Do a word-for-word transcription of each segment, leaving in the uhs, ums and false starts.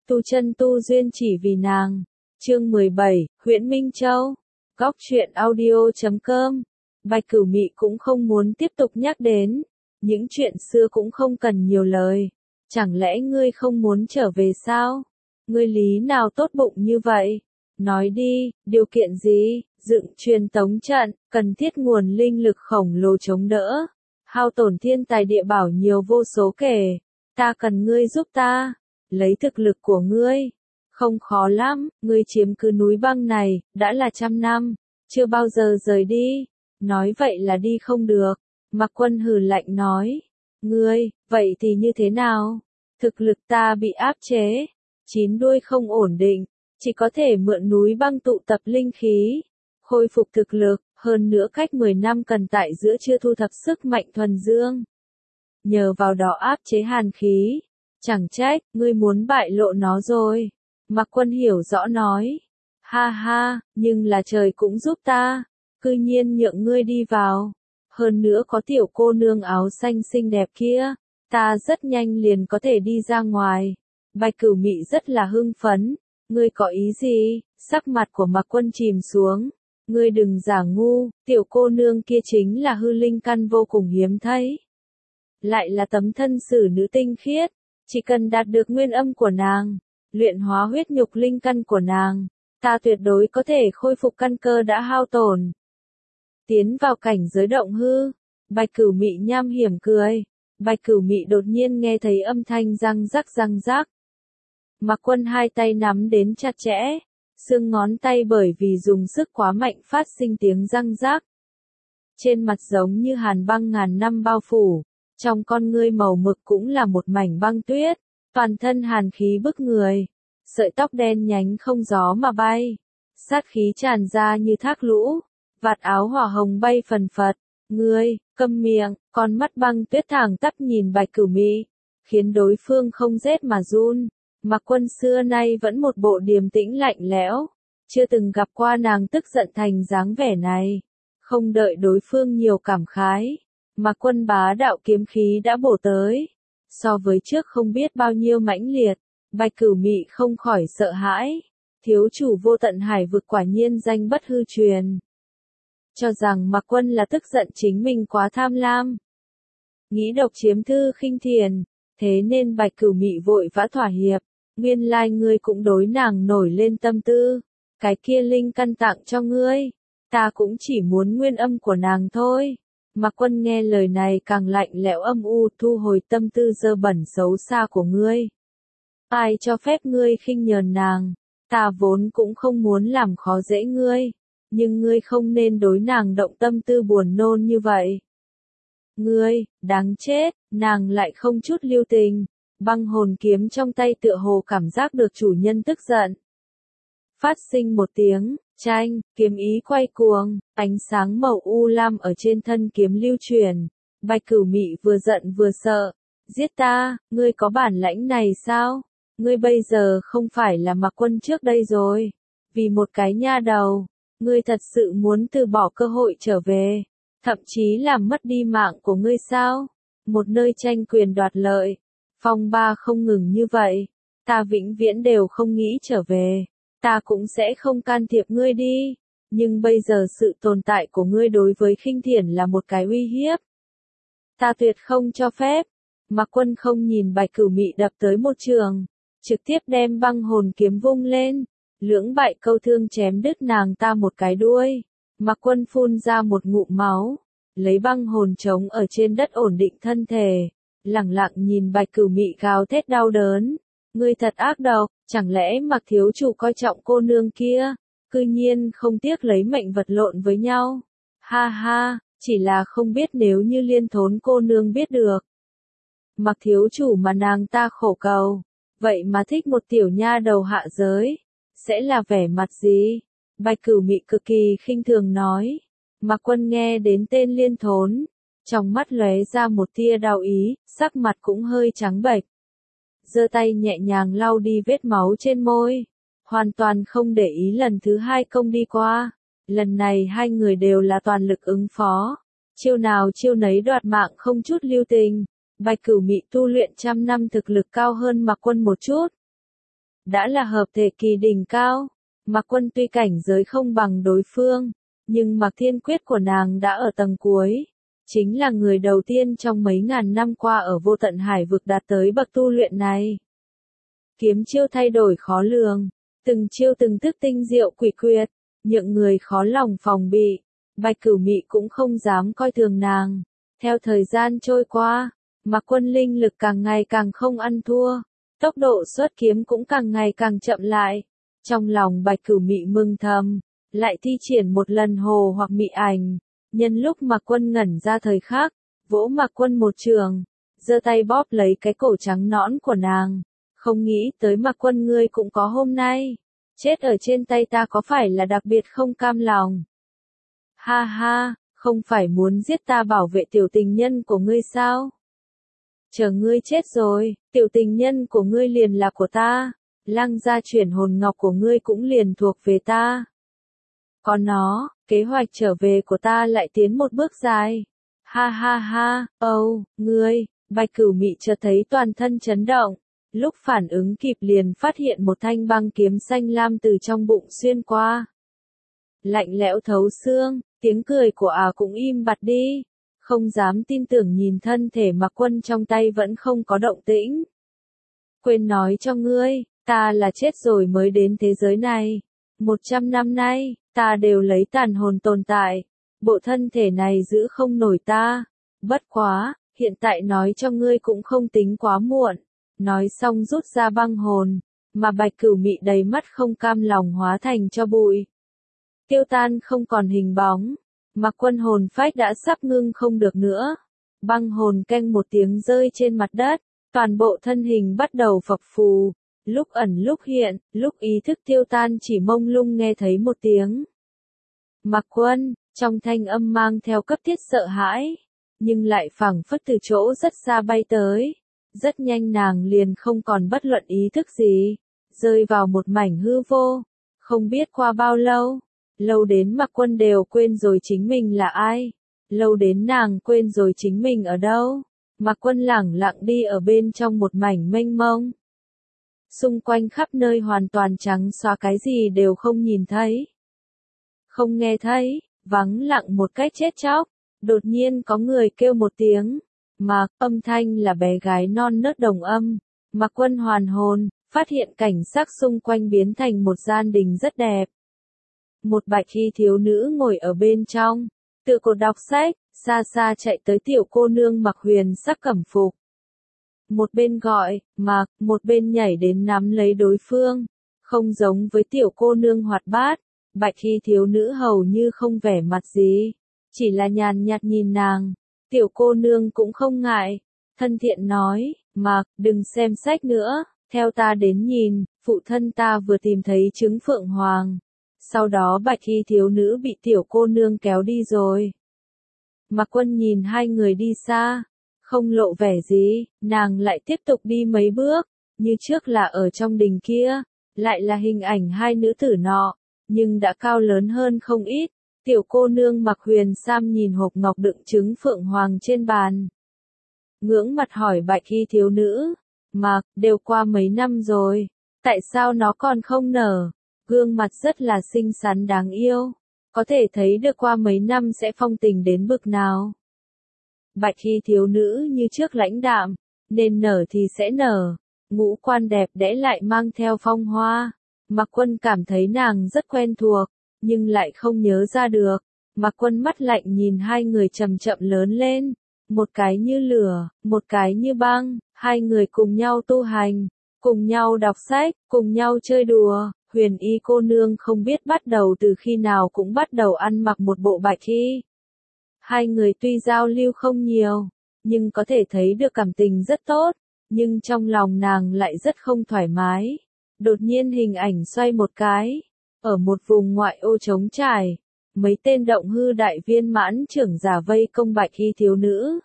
tu chân tu duyên chỉ vì nàng. Chương mười bảy, Huyễn Minh Châu. Góc truyện audio chấm com. Bạch Cửu Mị cũng không muốn tiếp tục nhắc đến. Những chuyện xưa cũng không cần nhiều lời. Chẳng lẽ ngươi không muốn trở về sao? Ngươi lý nào tốt bụng như vậy? Nói đi, điều kiện gì? Dựng truyền tống trận, cần thiết nguồn linh lực khổng lồ chống đỡ. Hao tổn thiên tài địa bảo nhiều vô số kể. Ta cần ngươi giúp ta. Lấy thực lực của ngươi. Không khó lắm, ngươi chiếm cứ núi băng này, đã là trăm năm. Chưa bao giờ rời đi. Nói vậy là đi không được. Mạc Quân hừ lạnh nói. Ngươi, vậy thì như thế nào? Thực lực ta bị áp chế. Chín đuôi không ổn định. Chỉ có thể mượn núi băng tụ tập linh khí. Khôi phục thực lực, hơn nữa cách mười năm cần tại giữa chưa thu thập sức mạnh thuần dương. Nhờ vào đó áp chế hàn khí. Chẳng trách, ngươi muốn bại lộ nó rồi. Mạc Quân hiểu rõ nói. Ha ha, nhưng là trời cũng giúp ta. Cư nhiên nhượng ngươi đi vào. Hơn nữa có tiểu cô nương áo xanh xinh đẹp kia. Ta rất nhanh liền có thể đi ra ngoài. Bạch Cửu Mị rất là hưng phấn. Ngươi có ý gì? Sắc mặt của Mạc Quân chìm xuống. Ngươi đừng giả ngu, tiểu cô nương kia chính là hư linh căn vô cùng hiếm thấy. Lại là tấm thân xử nữ tinh khiết. Chỉ cần đạt được nguyên âm của nàng, luyện hóa huyết nhục linh căn của nàng, ta tuyệt đối có thể khôi phục căn cơ đã hao tổn. Tiến vào cảnh giới động hư, Bạch Cửu Mị nham hiểm cười. Bạch Cửu Mị đột nhiên nghe thấy âm thanh răng rắc răng rắc. Mạc Quân hai tay nắm đến chặt chẽ, xương ngón tay bởi vì dùng sức quá mạnh phát sinh tiếng răng rắc. Trên mặt giống như hàn băng ngàn năm bao phủ, trong con ngươi màu mực cũng là một mảnh băng tuyết, toàn thân hàn khí bức người, sợi tóc đen nhánh không gió mà bay, sát khí tràn ra như thác lũ, vạt áo hỏa hồng bay phần phật. Ngươi, câm miệng, con mắt băng tuyết thẳng tắp nhìn Bạch Cửu Mị, khiến đối phương không rét mà run. Mạc Quân xưa nay vẫn một bộ điềm tĩnh lạnh lẽo, chưa từng gặp qua nàng tức giận thành dáng vẻ này. Không đợi đối phương nhiều cảm khái, Mạc Quân bá đạo kiếm khí đã bổ tới. So với trước không biết bao nhiêu mãnh liệt, Bạch Cửu Mị không khỏi sợ hãi. Thiếu chủ vô tận hải vực quả nhiên danh bất hư truyền. Cho rằng Mạc Quân là tức giận chính mình quá tham lam, nghĩ độc chiếm thư khinh thiền, thế nên Bạch Cửu Mị vội vã thỏa hiệp. Nguyên lai ngươi cũng đối nàng nổi lên tâm tư, cái kia linh căn tặng cho ngươi, ta cũng chỉ muốn nguyên âm của nàng thôi. Mạc Quân nghe lời này càng lạnh lẽo âm u, thu hồi tâm tư dơ bẩn xấu xa của ngươi. Ai cho phép ngươi khinh nhờn nàng, ta vốn cũng không muốn làm khó dễ ngươi, nhưng ngươi không nên đối nàng động tâm tư buồn nôn như vậy. Ngươi, đáng chết, nàng lại không chút lưu tình. Băng hồn kiếm trong tay tựa hồ cảm giác được chủ nhân tức giận. Phát sinh một tiếng, chanh, kiếm ý quay cuồng, ánh sáng màu u lam ở trên thân kiếm lưu truyền. Bạch Cửu Mị vừa giận vừa sợ. Giết ta, ngươi có bản lãnh này sao? Ngươi bây giờ không phải là Mạc Quân trước đây rồi. Vì một cái nha đầu, ngươi thật sự muốn từ bỏ cơ hội trở về, thậm chí làm mất đi mạng của ngươi sao? Một nơi tranh quyền đoạt lợi. Phong ba không ngừng như vậy, ta vĩnh viễn đều không nghĩ trở về, ta cũng sẽ không can thiệp ngươi đi, nhưng bây giờ sự tồn tại của ngươi đối với Khinh Thiển là một cái uy hiếp. Ta tuyệt không cho phép. Mạc Quân không nhìn Bạch Cửu Mị đập tới một trường, trực tiếp đem băng hồn kiếm vung lên, lưỡng bại câu thương chém đứt nàng ta một cái đuôi. Mạc Quân phun ra một ngụm máu, lấy băng hồn trống ở trên đất ổn định thân thể. Lẳng lặng nhìn Bạch Cửu Mị gào thét đau đớn. Ngươi thật ác độc, chẳng lẽ Mạc thiếu chủ coi trọng cô nương kia, cư nhiên không tiếc lấy mệnh vật lộn với nhau. Ha ha, chỉ là không biết nếu như Liên Thốn cô nương biết được. Mạc thiếu chủ mà nàng ta khổ cầu, vậy mà thích một tiểu nha đầu hạ giới, sẽ là vẻ mặt gì? Bạch Cửu Mị cực kỳ khinh thường nói. Mạc Quân nghe đến tên Liên Thốn, trong mắt lóe ra một tia đau ý, sắc mặt cũng hơi trắng bệch. Giơ tay nhẹ nhàng lau đi vết máu trên môi, hoàn toàn không để ý lần thứ hai công đi qua. Lần này hai người đều là toàn lực ứng phó, chiêu nào chiêu nấy đoạt mạng không chút lưu tình. Bạch Cửu Mị tu luyện trăm năm thực lực cao hơn Mạc Quân một chút. đã là hợp thể kỳ đỉnh cao. Mạc Quân tuy cảnh giới không bằng đối phương, nhưng Mạc Thiên Quyết của nàng đã ở tầng cuối. Chính là người đầu tiên trong mấy ngàn năm qua ở vô tận hải vực đạt tới bậc tu luyện này. Kiếm chiêu thay đổi khó lường, từng chiêu từng thức tinh diệu quỷ quyệt, nhượng người khó lòng phòng bị. Bạch Cửu Mị cũng không dám coi thường nàng. Theo thời gian trôi qua, Mạc Quân linh lực càng ngày càng không ăn thua, tốc độ xuất kiếm cũng càng ngày càng chậm lại. Trong lòng Bạch Cửu Mị mừng thầm, lại thi triển một lần hồ hoặc mị ảnh, nhân lúc Mạc Quân ngẩn ra thời khắc, vỗ Mạc Quân một trường, giơ tay bóp lấy cái cổ trắng nõn của nàng. Không nghĩ tới Mạc Quân ngươi cũng có hôm nay, chết ở trên tay ta có phải là đặc biệt không cam lòng? Ha ha, không phải muốn giết ta bảo vệ tiểu tình nhân của ngươi sao? Chờ ngươi chết rồi, tiểu tình nhân của ngươi liền là của ta, Lăng gia chuyển hồn ngọc của ngươi cũng liền thuộc về ta. Có nó, kế hoạch trở về của ta lại tiến một bước dài. Ha ha ha, âu, oh, ngươi, Bạch Cửu Mị chợt thấy toàn thân chấn động, lúc phản ứng kịp liền phát hiện một thanh băng kiếm xanh lam từ trong bụng xuyên qua. Lạnh lẽo thấu xương, tiếng cười của ả à cũng im bặt đi, không dám tin tưởng nhìn thân thể Mạc Quân trong tay vẫn không có động tĩnh. Quên nói cho ngươi, ta là chết rồi mới đến thế giới này. Một trăm năm nay, ta đều lấy tàn hồn tồn tại. Bộ thân thể này giữ không nổi ta. Bất quá, hiện tại nói cho ngươi cũng không tính quá muộn. Nói xong rút ra băng hồn, mà Bạch Cửu Mị đầy mắt không cam lòng hóa thành cho bụi. Tiêu tan không còn hình bóng. Mạc Quân hồn phách đã sắp ngưng không được nữa. Băng hồn canh một tiếng rơi trên mặt đất, toàn bộ thân hình bắt đầu phập phù, lúc ẩn lúc hiện, lúc ý thức tiêu tan chỉ mông lung nghe thấy một tiếng. Mạc Quân, trong thanh âm mang theo cấp thiết sợ hãi, nhưng lại phảng phất từ chỗ rất xa bay tới. Rất nhanh nàng liền không còn bất luận ý thức gì, rơi vào một mảnh hư vô. Không biết qua bao lâu, lâu đến Mạc Quân đều quên rồi chính mình là ai, lâu đến nàng quên rồi chính mình ở đâu. Mạc Quân lẳng lặng đi ở bên trong một mảnh mênh mông. Xung quanh khắp nơi hoàn toàn trắng xóa, cái gì đều không nhìn thấy, không nghe thấy, vắng lặng một cách chết chóc. Đột nhiên có người kêu một tiếng, Mạc, âm thanh là bé gái non nớt đồng âm. Mạc Quân hoàn hồn, phát hiện cảnh sắc xung quanh biến thành một gian đình rất đẹp. Một bạch y thiếu nữ ngồi ở bên trong, tựa cột đọc sách, xa xa chạy tới tiểu cô nương mặc huyền sắc cẩm phục. Một bên gọi, Mạc, một bên nhảy đến nắm lấy đối phương. Không giống với tiểu cô nương hoạt bát, bạch y thiếu nữ hầu như không vẻ mặt gì, chỉ là nhàn nhạt nhìn nàng. Tiểu cô nương cũng không ngại, thân thiện nói, Mạc, đừng xem sách nữa, theo ta đến nhìn, phụ thân ta vừa tìm thấy trứng phượng hoàng. Sau đó bạch y thiếu nữ bị tiểu cô nương kéo đi rồi. Mạc Quân nhìn hai người đi xa, không lộ vẻ gì, nàng lại tiếp tục đi mấy bước, như trước là ở trong đình kia, lại là hình ảnh hai nữ tử nọ, nhưng đã cao lớn hơn không ít. Tiểu cô nương mặc huyền sam nhìn hộp ngọc đựng trứng phượng hoàng trên bàn, ngưỡng mặt hỏi bạch y thiếu nữ, Mạc, đều qua mấy năm rồi, tại sao nó còn không nở? Gương mặt rất là xinh xắn đáng yêu, có thể thấy được qua mấy năm sẽ phong tình đến bực nào. Bạch y thiếu nữ như trước lãnh đạm, nên nở thì sẽ nở, ngũ quan đẹp đẽ lại mang theo phong hoa. Mạc Quân cảm thấy nàng rất quen thuộc, nhưng lại không nhớ ra được. Mạc Quân mắt lạnh nhìn hai người chậm chậm lớn lên, một cái như lửa, một cái như băng, hai người cùng nhau tu hành, cùng nhau đọc sách, cùng nhau chơi đùa. Huyền y cô nương không biết bắt đầu từ khi nào cũng bắt đầu ăn mặc một bộ bạch y. Hai người tuy giao lưu không nhiều, nhưng có thể thấy được cảm tình rất tốt, nhưng trong lòng nàng lại rất không thoải mái. Đột nhiên hình ảnh xoay một cái, ở một vùng ngoại ô trống trải, mấy tên động hư đại viên mãn trưởng giả vây công bạch y thiếu nữ.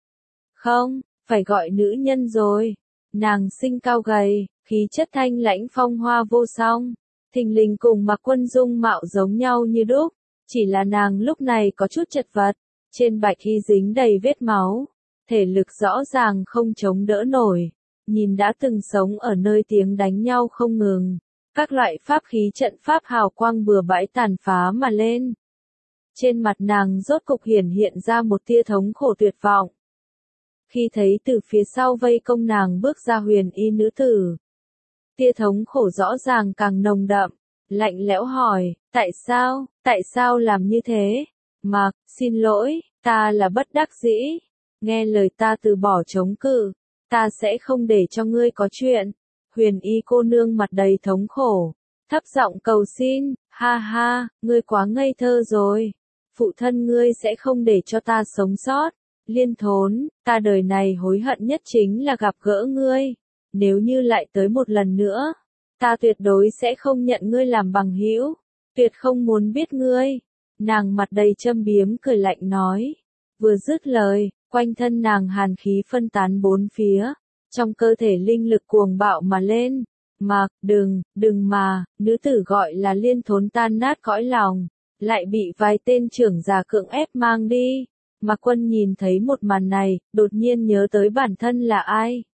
Không, phải gọi nữ nhân rồi, nàng xinh cao gầy, khí chất thanh lãnh phong hoa vô song, thình lình cùng Mạc Quân dung mạo giống nhau như đúc, chỉ là nàng lúc này có chút chật vật, trên bạch y dính đầy vết máu, thể lực rõ ràng không chống đỡ nổi, nhìn đã từng sống ở nơi tiếng đánh nhau không ngừng, các loại pháp khí trận pháp hào quang bừa bãi tàn phá mà lên. Trên mặt nàng rốt cục hiển hiện ra một tia thống khổ tuyệt vọng. Khi thấy từ phía sau vây công nàng bước ra huyền y nữ tử, tia thống khổ rõ ràng càng nồng đậm, lạnh lẽo hỏi, tại sao, tại sao làm như thế? Mạc, xin lỗi, ta là bất đắc dĩ, nghe lời ta từ bỏ chống cự, ta sẽ không để cho ngươi có chuyện. Huyền y cô nương mặt đầy thống khổ, thấp giọng cầu xin, ha ha, ngươi quá ngây thơ rồi, phụ thân ngươi sẽ không để cho ta sống sót. Liên Thốn, ta đời này hối hận nhất chính là gặp gỡ ngươi, nếu như lại tới một lần nữa, ta tuyệt đối sẽ không nhận ngươi làm bằng hữu, tuyệt không muốn biết ngươi. Nàng mặt đầy châm biếm cười lạnh nói, vừa dứt lời, quanh thân nàng hàn khí phân tán bốn phía, trong cơ thể linh lực cuồng bạo mà lên. Mạc, đừng, đừng mà, nữ tử gọi là Liên Thốn tan nát cõi lòng, lại bị vài tên trưởng già cưỡng ép mang đi. Mạc Quân nhìn thấy một màn này, đột nhiên nhớ tới bản thân là ai.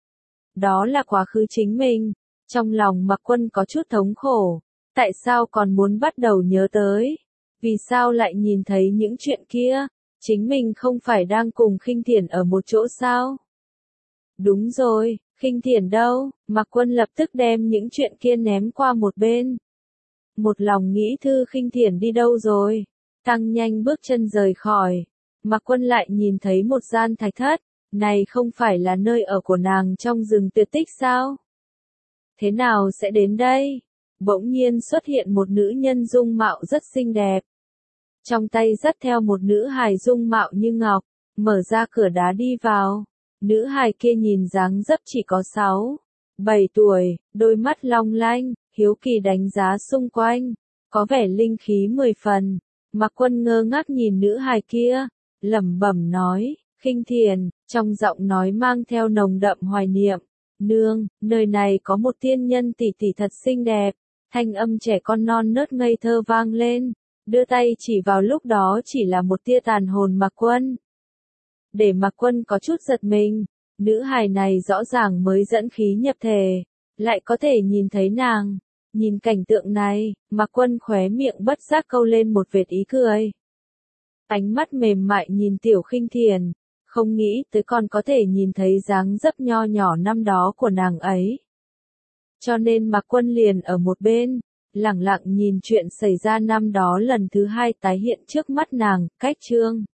Đó là quá khứ chính mình. Trong lòng Mạc Quân có chút thống khổ. Tại sao còn muốn bắt đầu nhớ tới? Vì sao lại nhìn thấy những chuyện kia? Chính mình không phải đang cùng Khinh Thiển ở một chỗ sao? Đúng rồi, Khinh Thiển đâu? Mạc Quân lập tức đem những chuyện kia ném qua một bên. Một lòng nghĩ Thư Khinh Thiển đi đâu rồi? Tăng nhanh bước chân rời khỏi. Mạc Quân lại nhìn thấy một gian thạch thất, này không phải là nơi ở của nàng trong rừng tuyệt tích sao? Thế nào sẽ đến đây? Bỗng nhiên xuất hiện một nữ nhân dung mạo rất xinh đẹp. Trong tay dắt theo một nữ hài dung mạo như ngọc, mở ra cửa đá đi vào. Nữ hài kia nhìn dáng dấp chỉ có sáu, bảy tuổi, đôi mắt long lanh, hiếu kỳ đánh giá xung quanh, có vẻ linh khí mười phần. Mạc Quân ngơ ngác nhìn nữ hài kia, lẩm bẩm nói, Khinh Thiển, trong giọng nói mang theo nồng đậm hoài niệm. Nương, nơi này có một tiên nhân tỷ tỷ thật xinh đẹp. Thanh âm trẻ con non nớt ngây thơ vang lên, đưa tay chỉ vào lúc đó chỉ là một tia tàn hồn Mạc Quân. Để Mạc Quân có chút giật mình, nữ hài này rõ ràng mới dẫn khí nhập thể, lại có thể nhìn thấy nàng. Nhìn cảnh tượng này, Mạc Quân khóe miệng bất giác câu lên một vệt ý cười. Ánh mắt mềm mại nhìn Tiểu Khinh Thiển, không nghĩ tới còn có thể nhìn thấy dáng dấp nho nhỏ năm đó của nàng ấy. Cho nên Mạc Quân liền ở một bên, lẳng lặng nhìn chuyện xảy ra năm đó lần thứ hai tái hiện trước mắt nàng, cách chương.